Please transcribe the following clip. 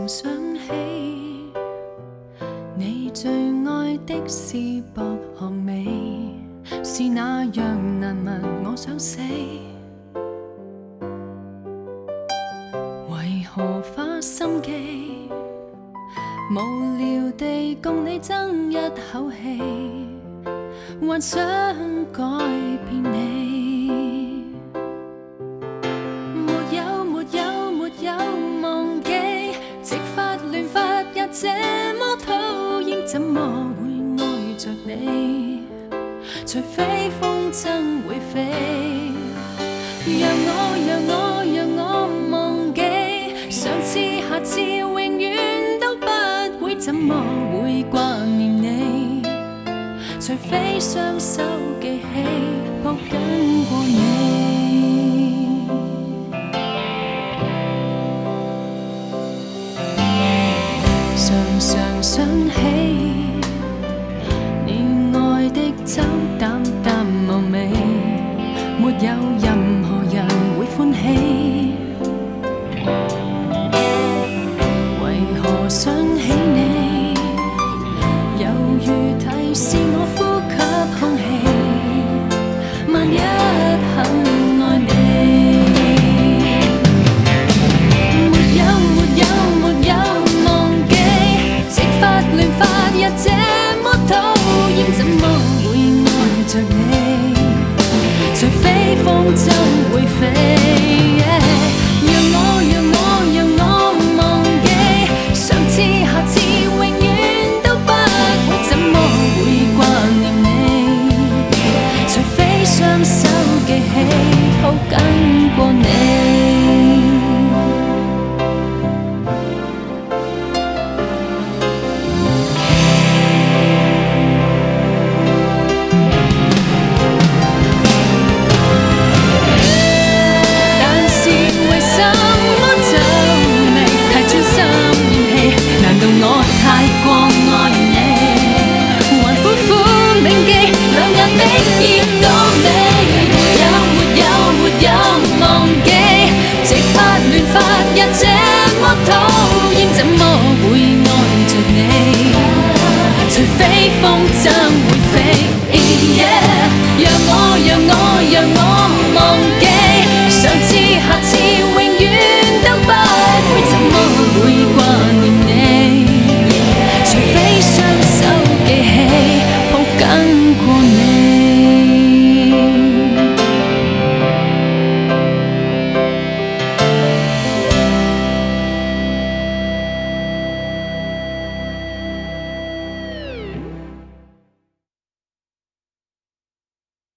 想起，你最愛的是薄荷味，是那樣難聞，我想死。為何花心機，無聊地共你爭一口氣，幻想改變你。沒有沒有沒有忘記，直發亂發也這麼討厭，怎麼會愛着你？除非風箏會飛，讓我忘記，上次下次永遠都不會，怎麼會掛念你？除非雙手記起，抱緊過你。常想起你愛的酒淡淡無味，沒有